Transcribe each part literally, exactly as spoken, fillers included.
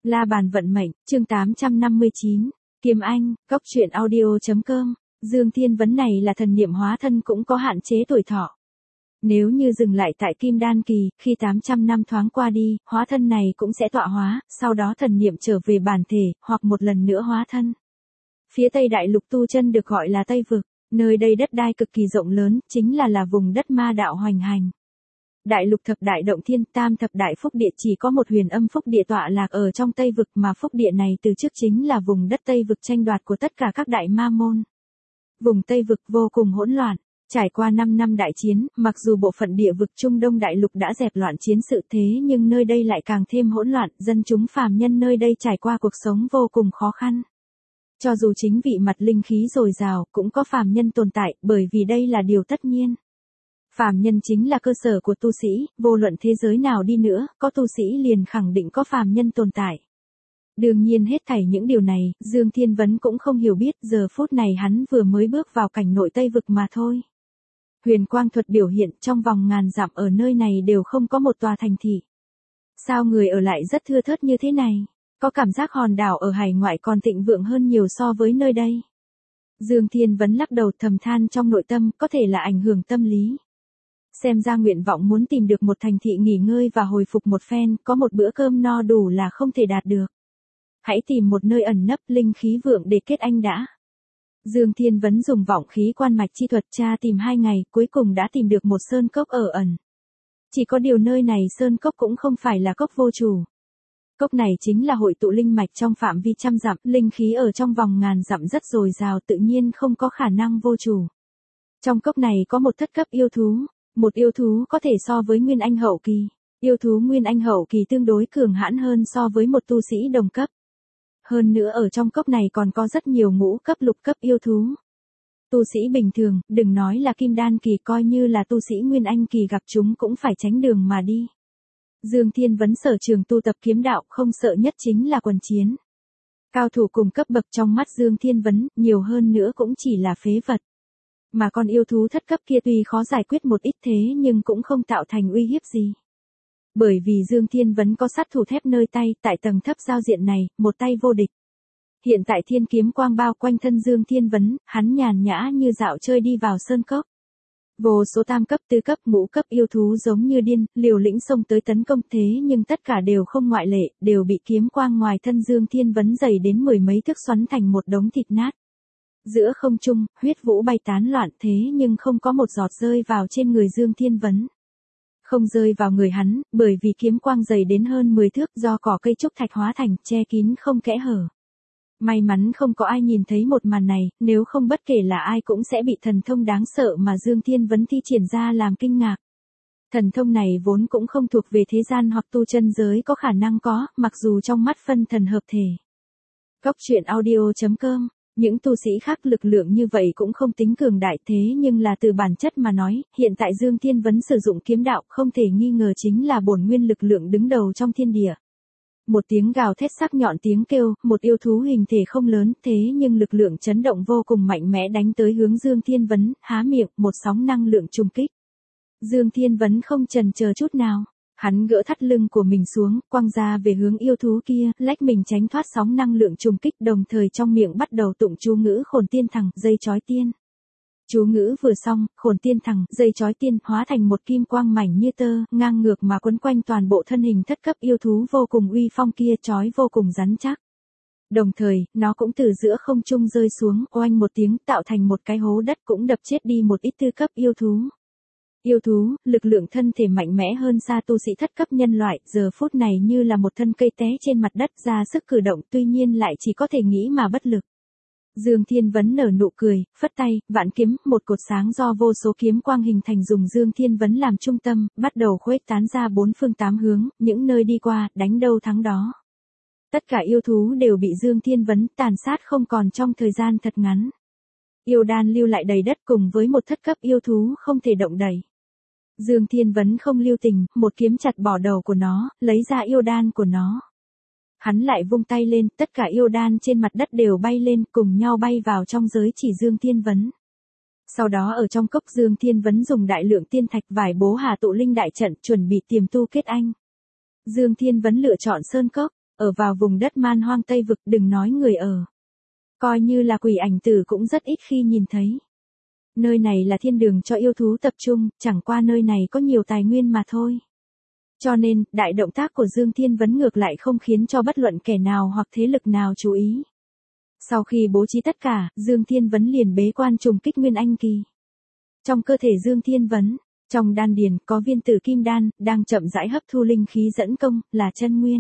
La bàn vận mệnh, chương tám trăm năm mươi chín. Kiếm Anh, Cốc truyện audio.com. Dương Thiên Vấn này là thần niệm hóa thân cũng có hạn chế tuổi thọ. Nếu như dừng lại tại Kim Đan kỳ, khi tám trăm năm thoáng qua đi, hóa thân này cũng sẽ tọa hóa, sau đó thần niệm trở về bản thể, hoặc một lần nữa hóa thân. Phía Tây Đại Lục tu chân được gọi là Tây Vực, nơi đây đất đai cực kỳ rộng lớn, chính là là vùng đất ma đạo hoành hành. Đại lục thập đại động thiên, tam thập đại phúc địa, chỉ có một huyền âm phúc địa tọa lạc ở trong Tây Vực, mà phúc địa này từ trước chính là vùng đất Tây Vực tranh đoạt của tất cả các đại ma môn. Vùng Tây Vực vô cùng hỗn loạn, trải qua năm năm đại chiến, mặc dù bộ phận địa vực Trung Đông đại lục đã dẹp loạn chiến sự thế nhưng nơi đây lại càng thêm hỗn loạn, dân chúng phàm nhân nơi đây trải qua cuộc sống vô cùng khó khăn. Cho dù chính vị mặt linh khí dồi dào, cũng có phàm nhân tồn tại, bởi vì đây là điều tất nhiên. Phàm nhân chính là cơ sở của tu sĩ, vô luận thế giới nào đi nữa, có tu sĩ liền khẳng định có phàm nhân tồn tại. Đương nhiên hết thảy những điều này, Dương Thiên Vấn cũng không hiểu biết, giờ phút này hắn vừa mới bước vào cảnh nội Tây Vực mà thôi. Huyền quang thuật biểu hiện trong vòng ngàn dặm ở nơi này đều không có một tòa thành thị. Sao người ở lại rất thưa thớt như thế này? Có cảm giác hòn đảo ở hải ngoại còn thịnh vượng hơn nhiều so với nơi đây. Dương Thiên Vấn lắc đầu thầm than trong nội tâm, có thể là ảnh hưởng tâm lý. Xem ra nguyện vọng muốn tìm được một thành thị nghỉ ngơi và hồi phục một phen, có một bữa cơm no đủ là không thể đạt được. Hãy tìm một nơi ẩn nấp linh khí vượng để kết anh đã. Dương Thiên Vấn dùng vọng khí quan mạch chi thuật tra tìm hai ngày, cuối cùng đã tìm được một sơn cốc ở ẩn. Chỉ có điều nơi này sơn cốc cũng không phải là cốc vô chủ. Cốc này chính là hội tụ linh mạch trong phạm vi trăm dặm, linh khí ở trong vòng ngàn dặm rất dồi dào, tự nhiên không có khả năng vô chủ. Trong cốc này có một thất cấp yêu thú. Một yêu thú có thể so với Nguyên Anh hậu kỳ. Yêu thú Nguyên Anh hậu kỳ tương đối cường hãn hơn so với một tu sĩ đồng cấp. Hơn nữa ở trong cốc này còn có rất nhiều ngũ cấp lục cấp yêu thú. Tu sĩ bình thường, đừng nói là Kim Đan kỳ, coi như là tu sĩ Nguyên Anh kỳ gặp chúng cũng phải tránh đường mà đi. Dương Thiên Vấn sở trường tu tập kiếm đạo, không sợ nhất chính là quần chiến. Cao thủ cùng cấp bậc trong mắt Dương Thiên Vấn, nhiều hơn nữa cũng chỉ là phế vật. Mà con yêu thú thất cấp kia tuy khó giải quyết một ít thế nhưng cũng không tạo thành uy hiếp gì. Bởi vì Dương Thiên Vấn có sát thủ thép nơi tay, tại tầng thấp giao diện này, một tay vô địch. Hiện tại thiên kiếm quang bao quanh thân Dương Thiên Vấn, hắn nhàn nhã như dạo chơi đi vào sơn cốc. Vô số tam cấp tứ cấp ngũ cấp yêu thú giống như điên, liều lĩnh xông tới tấn công thế nhưng tất cả đều không ngoại lệ, đều bị kiếm quang ngoài thân Dương Thiên Vấn dày đến mười mấy thước xoắn thành một đống thịt nát. Giữa không trung, huyết vũ bay tán loạn thế nhưng không có một giọt rơi vào trên người Dương Thiên Vấn. Không rơi vào người hắn, bởi vì kiếm quang dày đến hơn mười thước do cỏ cây trúc thạch hóa thành, che kín không kẽ hở. May mắn không có ai nhìn thấy một màn này, nếu không bất kể là ai cũng sẽ bị thần thông đáng sợ mà Dương Thiên Vấn thi triển ra làm kinh ngạc. Thần thông này vốn cũng không thuộc về thế gian hoặc tu chân giới có khả năng có, mặc dù trong mắt phân thần hợp thể. Cốc truyện audio.com. Những tu sĩ khác lực lượng như vậy cũng không tính cường đại thế nhưng là từ bản chất mà nói, hiện tại Dương Thiên Vấn sử dụng kiếm đạo không thể nghi ngờ chính là bổn nguyên lực lượng đứng đầu trong thiên địa. Một tiếng gào thét sắc nhọn tiếng kêu, một yêu thú hình thể không lớn thế nhưng lực lượng chấn động vô cùng mạnh mẽ đánh tới hướng Dương Thiên Vấn, há miệng, một sóng năng lượng trùng kích. Dương Thiên Vấn không chần chờ chút nào. Hắn gỡ thắt lưng của mình xuống, quăng ra về hướng yêu thú kia, lách mình tránh thoát sóng năng lượng trùng kích, đồng thời trong miệng bắt đầu tụng chú ngữ khổn tiên thằng, dây chói tiên. Chú ngữ vừa xong, khổn tiên thằng, dây chói tiên, hóa thành một kim quang mảnh như tơ, ngang ngược mà quấn quanh toàn bộ thân hình thất cấp yêu thú vô cùng uy phong kia, chói vô cùng rắn chắc. Đồng thời, nó cũng từ giữa không trung rơi xuống, oanh một tiếng, tạo thành một cái hố đất cũng đập chết đi một ít tư cấp yêu thú. Yêu thú, lực lượng thân thể mạnh mẽ hơn xa tu sĩ thất cấp nhân loại, giờ phút này như là một thân cây té trên mặt đất ra sức cử động, tuy nhiên lại chỉ có thể nghĩ mà bất lực. Dương Thiên Vấn nở nụ cười, phất tay, vạn kiếm, một cột sáng do vô số kiếm quang hình thành dùng Dương Thiên Vấn làm trung tâm, bắt đầu khuếch tán ra bốn phương tám hướng, những nơi đi qua, đánh đâu thắng đó. Tất cả yêu thú đều bị Dương Thiên Vấn tàn sát không còn trong thời gian thật ngắn. Yêu đan lưu lại đầy đất cùng với một thất cấp yêu thú không thể động đậy. Dương Thiên Vấn không lưu tình, một kiếm chặt bỏ đầu của nó, lấy ra yêu đan của nó. Hắn lại vung tay lên, tất cả yêu đan trên mặt đất đều bay lên, cùng nhau bay vào trong giới chỉ Dương Thiên Vấn. Sau đó ở trong cốc Dương Thiên Vấn dùng đại lượng tiên thạch vải bố hà tụ linh đại trận chuẩn bị tiềm tu kết anh. Dương Thiên Vấn lựa chọn sơn cốc, Ở vào vùng đất man hoang Tây Vực đừng nói người ở. Coi như là quỷ ảnh tử cũng rất ít khi nhìn thấy. Nơi này là thiên đường cho yêu thú tập trung, chẳng qua nơi này có nhiều tài nguyên mà thôi. Cho nên, đại động tác của Dương Thiên Vấn ngược lại không khiến cho bất luận kẻ nào hoặc thế lực nào chú ý. Sau khi bố trí tất cả, Dương Thiên Vấn liền bế quan trùng kích Nguyên Anh kỳ. Trong cơ thể Dương Thiên Vấn, trong đan điền có viên tử kim đan, đang chậm rãi hấp thu linh khí dẫn công, là chân nguyên.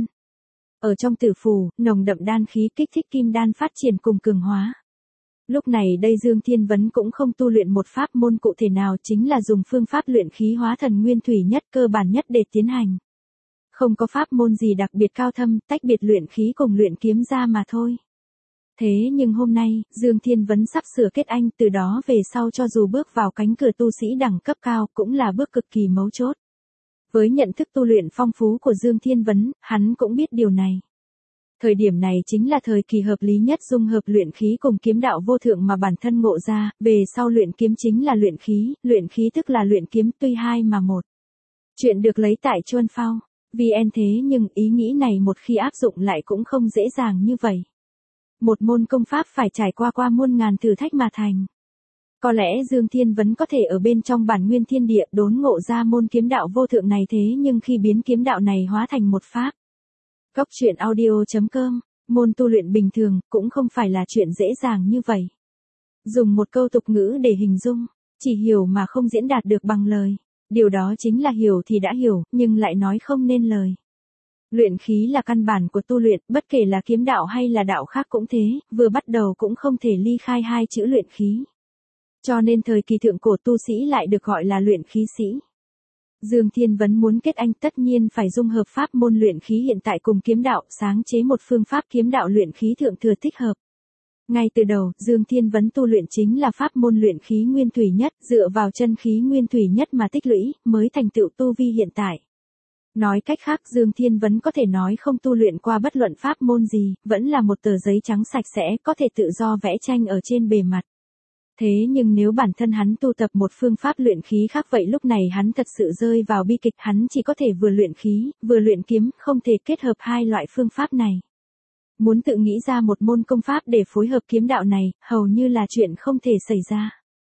Ở trong tử phù, nồng đậm đan khí kích thích kim đan phát triển cùng cường hóa. Lúc này đây Dương Thiên Vấn cũng không tu luyện một pháp môn cụ thể nào, chính là dùng phương pháp luyện khí hóa thần nguyên thủy nhất cơ bản nhất để tiến hành. Không có pháp môn gì đặc biệt cao thâm, tách biệt luyện khí cùng luyện kiếm ra mà thôi. Thế nhưng hôm nay, Dương Thiên Vấn sắp sửa kết anh, từ đó về sau cho dù bước vào cánh cửa tu sĩ đẳng cấp cao cũng là bước cực kỳ mấu chốt. Với nhận thức tu luyện phong phú của Dương Thiên Vấn, hắn cũng biết điều này. Thời điểm này chính là thời kỳ hợp lý nhất dung hợp luyện khí cùng kiếm đạo vô thượng mà bản thân ngộ ra, về sau luyện kiếm chính là luyện khí, luyện khí tức là luyện kiếm, tuy hai mà một. Chuyện được lấy tại Chuân Phao, vê en thế nhưng ý nghĩ này một khi áp dụng lại cũng không dễ dàng như vậy. Một môn công pháp phải trải qua qua muôn ngàn thử thách mà thành. Có lẽ Dương Thiên Vấn có thể ở bên trong bản nguyên thiên địa đốn ngộ ra môn kiếm đạo vô thượng này, thế nhưng khi biến kiếm đạo này hóa thành một pháp. Góc truyện audio chấm com, môn tu luyện bình thường cũng không phải là chuyện dễ dàng như vậy. Dùng một câu tục ngữ để hình dung, chỉ hiểu mà không diễn đạt được bằng lời. Điều đó chính là hiểu thì đã hiểu, nhưng lại nói không nên lời. Luyện khí là căn bản của tu luyện, bất kể là kiếm đạo hay là đạo khác cũng thế, vừa bắt đầu cũng không thể ly khai hai chữ luyện khí. Cho nên thời kỳ thượng cổ tu sĩ lại được gọi là luyện khí sĩ. Dương Thiên Vấn muốn kết anh tất nhiên phải dung hợp pháp môn luyện khí hiện tại cùng kiếm đạo, sáng chế một phương pháp kiếm đạo luyện khí thượng thừa thích hợp. Ngay từ đầu, Dương Thiên Vấn tu luyện chính là pháp môn luyện khí nguyên thủy nhất, dựa vào chân khí nguyên thủy nhất mà tích lũy, mới thành tựu tu vi hiện tại. Nói cách khác, Dương Thiên Vấn có thể nói không tu luyện qua bất luận pháp môn gì, vẫn là một tờ giấy trắng sạch sẽ, có thể tự do vẽ tranh ở trên bề mặt. Thế nhưng nếu bản thân hắn tu tập một phương pháp luyện khí khác vậy lúc này hắn thật sự rơi vào bi kịch, hắn chỉ có thể vừa luyện khí, vừa luyện kiếm, không thể kết hợp hai loại phương pháp này. Muốn tự nghĩ ra một môn công pháp để phối hợp kiếm đạo này, hầu như là chuyện không thể xảy ra.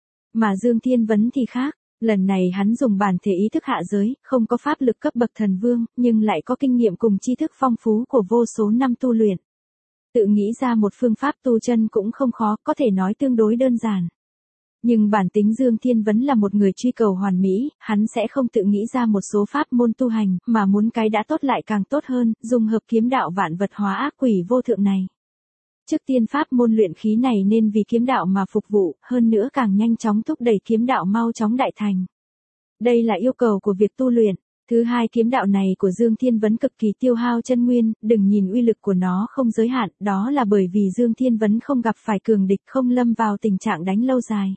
Mà Dương Thiên Vấn thì khác, lần này hắn dùng bản thể ý thức hạ giới, không có pháp lực cấp bậc thần vương, nhưng lại có kinh nghiệm cùng tri thức phong phú của vô số năm tu luyện. Tự nghĩ ra một phương pháp tu chân cũng không khó, có thể nói tương đối đơn giản. Nhưng bản tính Dương Thiên Vấn là một người truy cầu hoàn mỹ, hắn sẽ không tự nghĩ ra một số pháp môn tu hành, mà muốn cái đã tốt lại càng tốt hơn, dùng hợp kiếm đạo vạn vật hóa ác quỷ vô thượng này. Trước tiên pháp môn luyện khí này nên vì kiếm đạo mà phục vụ, hơn nữa càng nhanh chóng thúc đẩy kiếm đạo mau chóng đại thành. Đây là yêu cầu của việc tu luyện. Thứ hai, kiếm đạo này của Dương Thiên Vấn cực kỳ tiêu hao chân nguyên, đừng nhìn uy lực của nó không giới hạn, đó là bởi vì Dương Thiên Vấn không gặp phải cường địch, không lâm vào tình trạng đánh lâu dài.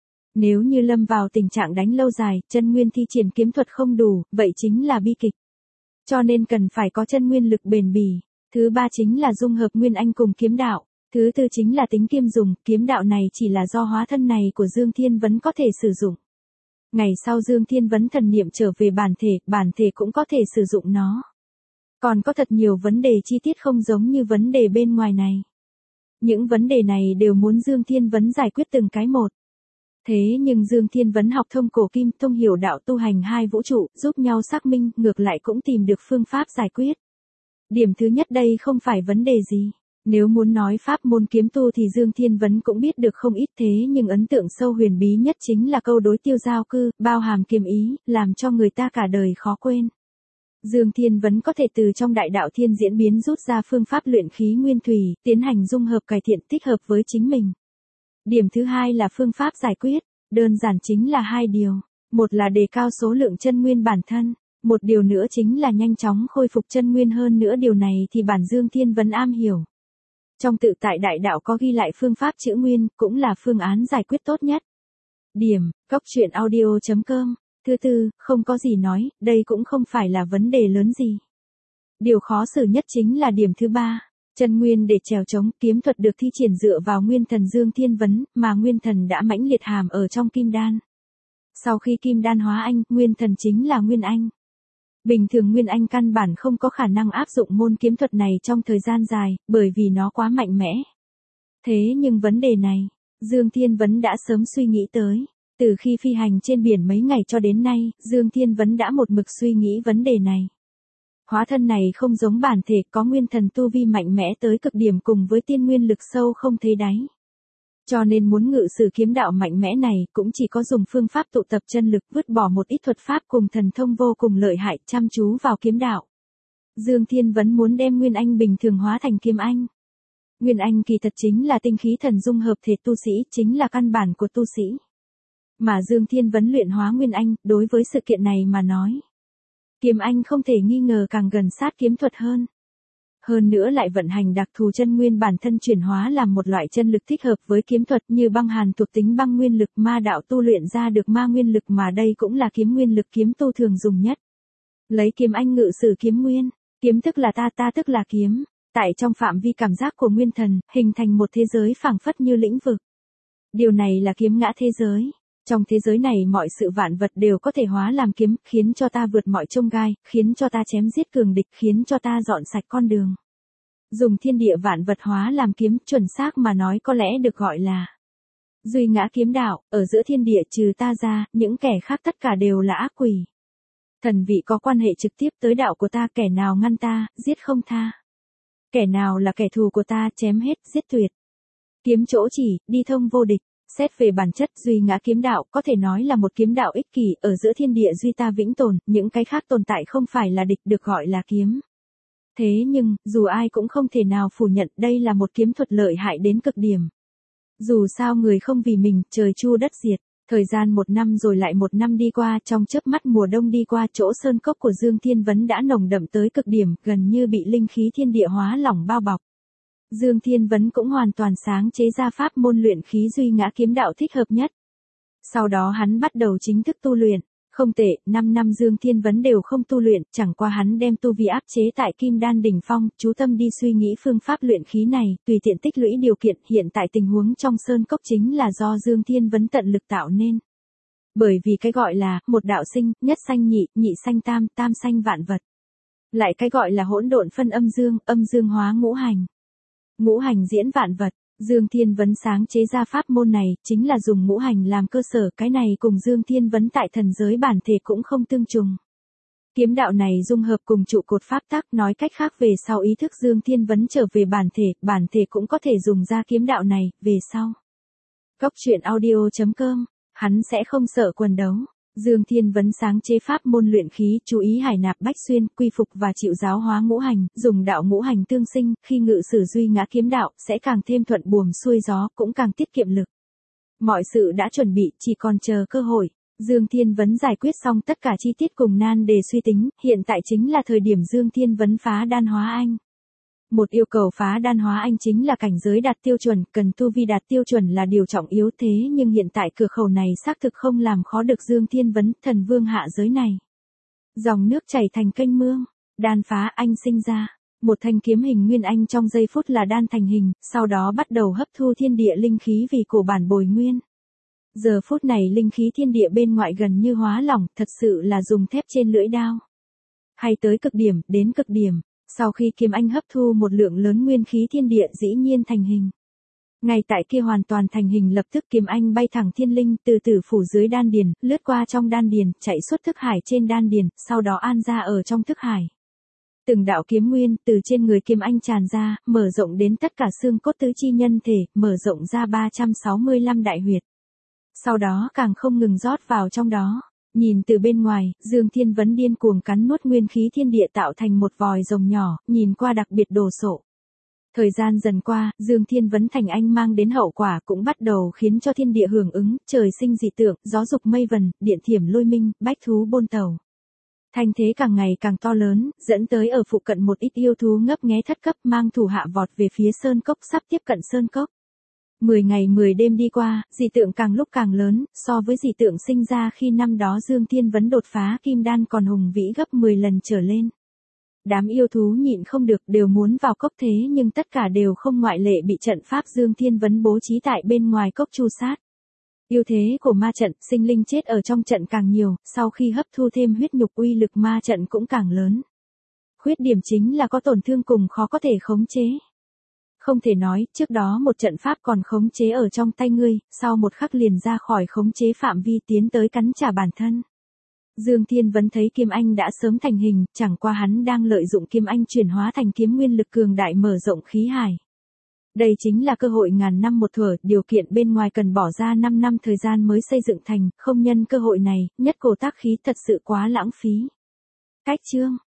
Nếu như lâm vào tình trạng đánh lâu dài, chân nguyên thi triển kiếm thuật không đủ, vậy chính là bi kịch. Cho nên cần phải có chân nguyên lực bền bỉ. Thứ ba chính là dung hợp nguyên anh cùng kiếm đạo. Thứ tư chính là tính kiêm dùng, kiếm đạo này chỉ là do hóa thân này của Dương Thiên Vấn có thể sử dụng. Ngày sau Dương Thiên Vấn thần niệm trở về bản thể, bản thể cũng có thể sử dụng nó. Còn có thật nhiều vấn đề chi tiết không giống như vấn đề bên ngoài này. Những vấn đề này đều muốn Dương Thiên Vấn giải quyết từng cái một. Thế nhưng Dương Thiên Vấn học thông cổ kim, thông hiểu đạo tu hành hai vũ trụ, giúp nhau xác minh, ngược lại cũng tìm được phương pháp giải quyết. Điểm thứ nhất đây không phải vấn đề gì. Nếu muốn nói pháp môn kiếm tu thì Dương Thiên Vấn cũng biết được không ít, thế nhưng ấn tượng sâu huyền bí nhất chính là câu đối tiêu giao cư, bao hàm kiếm ý, làm cho người ta cả đời khó quên. Dương Thiên Vấn có thể từ trong đại đạo thiên diễn biến rút ra phương pháp luyện khí nguyên thủy, tiến hành dung hợp cải thiện thích hợp với chính mình. Điểm thứ hai là phương pháp giải quyết, đơn giản chính là hai điều. Một là đề cao số lượng chân nguyên bản thân, một điều nữa chính là nhanh chóng khôi phục chân nguyên, hơn nữa điều này thì bản Dương Thiên Vấn am hiểu. Trong tự tại đại đạo có ghi lại phương pháp chữa nguyên, cũng là phương án giải quyết tốt nhất. Điểm, góc truyện audio chấm com. Thứ tư, không có gì nói, đây cũng không phải là vấn đề lớn gì. Điều khó xử nhất chính là điểm thứ ba. Chân nguyên để trèo chống, kiếm thuật được thi triển dựa vào nguyên thần Dương Thiên Vấn, mà nguyên thần đã mãnh liệt hàm ở trong kim đan. Sau khi kim đan hóa anh, nguyên thần chính là nguyên anh. Bình thường Nguyên Anh căn bản không có khả năng áp dụng môn kiếm thuật này trong thời gian dài, bởi vì nó quá mạnh mẽ. Thế nhưng vấn đề này, Dương Thiên Vấn đã sớm suy nghĩ tới. Từ khi phi hành trên biển mấy ngày cho đến nay, Dương Thiên Vấn đã một mực suy nghĩ vấn đề này. Hóa thân này không giống bản thể, có nguyên thần tu vi mạnh mẽ tới cực điểm cùng với tiên nguyên lực sâu không thấy đáy. Cho nên muốn ngự sử kiếm đạo mạnh mẽ này cũng chỉ có dùng phương pháp tụ tập chân lực, vứt bỏ một ít thuật pháp cùng thần thông vô cùng lợi hại, chăm chú vào kiếm đạo. Dương Thiên Vấn muốn đem Nguyên Anh bình thường hóa thành kiếm anh. Nguyên Anh kỳ thật chính là tinh khí thần dung hợp thể tu sĩ, chính là căn bản của tu sĩ. Mà Dương Thiên Vấn luyện hóa Nguyên Anh, đối với sự kiện này mà nói. Kiếm Anh không thể nghi ngờ càng gần sát kiếm thuật hơn. Hơn nữa lại vận hành đặc thù chân nguyên bản thân chuyển hóa làm một loại chân lực thích hợp với kiếm thuật như băng hàn thuộc tính băng nguyên lực, ma đạo tu luyện ra được ma nguyên lực mà đây cũng là kiếm nguyên lực kiếm tu thường dùng nhất. Lấy kiếm anh ngự sử kiếm nguyên, kiếm tức là ta, ta tức là kiếm, tại trong phạm vi cảm giác của nguyên thần, hình thành một thế giới phảng phất như lĩnh vực. Điều này là kiếm ngã thế giới. Trong thế giới này mọi sự vạn vật đều có thể hóa làm kiếm, khiến cho ta vượt mọi chông gai, khiến cho ta chém giết cường địch, khiến cho ta dọn sạch con đường. Dùng thiên địa vạn vật hóa làm kiếm, chuẩn xác mà nói có lẽ được gọi là duy ngã kiếm đạo, ở giữa thiên địa trừ ta ra, những kẻ khác tất cả đều là ác quỷ. Thần vị có quan hệ trực tiếp tới đạo của ta, kẻ nào ngăn ta, giết không tha. Kẻ nào là kẻ thù của ta, chém hết, giết tuyệt. Kiếm chỗ chỉ, đi thông vô địch. Xét về bản chất duy ngã kiếm đạo có thể nói là một kiếm đạo ích kỷ, ở giữa thiên địa duy ta vĩnh tồn, những cái khác tồn tại không phải là địch được gọi là kiếm. Thế nhưng, dù ai cũng không thể nào phủ nhận đây là một kiếm thuật lợi hại đến cực điểm. Dù sao người không vì mình, trời chu đất diệt. Thời gian một năm rồi lại một năm đi qua, trong chớp mắt mùa đông đi qua, chỗ sơn cốc của Dương Thiên Vấn đã nồng đậm tới cực điểm, gần như bị linh khí thiên địa hóa lỏng bao bọc. Dương Thiên Vấn cũng hoàn toàn sáng chế ra pháp môn luyện khí duy ngã kiếm đạo thích hợp nhất. Sau đó hắn bắt đầu chính thức tu luyện. Không tệ, năm năm Dương Thiên Vấn đều không tu luyện, chẳng qua hắn đem tu vi áp chế tại Kim Đan đỉnh phong, chú tâm đi suy nghĩ phương pháp luyện khí này, tùy tiện tích lũy điều kiện, hiện tại tình huống trong sơn cốc chính là do Dương Thiên Vấn tận lực tạo nên. Bởi vì cái gọi là, một đạo sinh, nhất sanh nhị, nhị sanh tam, tam sanh vạn vật. Lại cái gọi là hỗn độn phân âm dương, âm dương hóa ngũ hành. Ngũ hành diễn vạn vật. Dương Thiên Vấn sáng chế ra pháp môn này, chính là dùng ngũ hành làm cơ sở, cái này cùng Dương Thiên Vấn tại thần giới bản thể cũng không tương trùng. Kiếm đạo này dung hợp cùng trụ cột pháp tắc, nói cách khác về sau ý thức Dương Thiên Vấn trở về bản thể, bản thể cũng có thể dùng ra kiếm đạo này, về sau. Góc truyện audio chấm com, hắn sẽ không sợ quần đấu. Dương Thiên Vấn sáng chế pháp môn luyện khí, chú ý hải nạp bách xuyên, quy phục và chịu giáo hóa ngũ hành, dùng đạo ngũ hành tương sinh, khi ngự sử duy ngã kiếm đạo, sẽ càng thêm thuận buồm xuôi gió, cũng càng tiết kiệm lực. Mọi sự đã chuẩn bị, chỉ còn chờ cơ hội. Dương Thiên Vấn giải quyết xong tất cả chi tiết cùng nan đề suy tính, hiện tại chính là thời điểm Dương Thiên Vấn phá đan hóa anh. Một yêu cầu phá đan hóa anh chính là cảnh giới đạt tiêu chuẩn, cần tu vi đạt tiêu chuẩn là điều trọng yếu, thế nhưng hiện tại cửa khẩu này xác thực không làm khó được Dương Thiên Vấn, thần vương hạ giới này. Dòng nước chảy thành kênh mương, đan phá anh sinh ra, một thanh kiếm hình nguyên anh trong giây phút là đan thành hình, sau đó bắt đầu hấp thu thiên địa linh khí vì cổ bản bồi nguyên. Giờ phút này linh khí thiên địa bên ngoại gần như hóa lỏng, thật sự là dùng thép trên lưỡi đao. Hay tới cực điểm, đến cực điểm. Sau khi kiếm anh hấp thu một lượng lớn nguyên khí thiên địa dĩ nhiên thành hình. Ngay tại kia hoàn toàn thành hình lập tức kiếm anh bay thẳng thiên linh, từ từ phủ dưới đan điền, lướt qua trong đan điền, chạy suốt thức hải trên đan điền, sau đó an ra ở trong thức hải. Từng đạo kiếm nguyên từ trên người kiếm anh tràn ra, mở rộng đến tất cả xương cốt tứ chi nhân thể, mở rộng ra ba trăm sáu mươi lăm đại huyệt. Sau đó càng không ngừng rót vào trong đó. Nhìn từ bên ngoài, Dương Thiên Vấn điên cuồng cắn nuốt nguyên khí thiên địa tạo thành một vòi rồng nhỏ, nhìn qua đặc biệt đồ sộ. Thời gian dần qua, Dương Thiên Vấn thành anh mang đến hậu quả cũng bắt đầu khiến cho thiên địa hưởng ứng, trời sinh dị tượng, gió dục mây vần, điện thiểm lôi minh, bách thú bôn tàu. Thanh thế càng ngày càng to lớn, dẫn tới ở phụ cận một ít yêu thú ngấp nghé thất cấp mang thủ hạ vọt về phía sơn cốc sắp tiếp cận sơn cốc. Mười ngày mười đêm đi qua, dị tượng càng lúc càng lớn, so với dị tượng sinh ra khi năm đó Dương Thiên Vấn đột phá kim đan còn hùng vĩ gấp mười lần trở lên. Đám yêu thú nhịn không được đều muốn vào cốc thế nhưng tất cả đều không ngoại lệ bị trận pháp Dương Thiên Vấn bố trí tại bên ngoài cốc tru sát. Ưu thế của ma trận, sinh linh chết ở trong trận càng nhiều, sau khi hấp thu thêm huyết nhục uy lực ma trận cũng càng lớn. Khuyết điểm chính là có tổn thương cùng khó có thể khống chế. Không thể nói, trước đó một trận pháp còn khống chế ở trong tay ngươi, sau một khắc liền ra khỏi khống chế phạm vi tiến tới cắn trả bản thân. Dương Thiên Vấn thấy Kiếm Anh đã sớm thành hình, chẳng qua hắn đang lợi dụng Kiếm Anh chuyển hóa thành kiếm nguyên lực cường đại mở rộng khí hải. Đây chính là cơ hội ngàn năm một thuở, điều kiện bên ngoài cần bỏ ra năm năm thời gian mới xây dựng thành, không nhân cơ hội này, nhất cổ tác khí thật sự quá lãng phí. Cách chương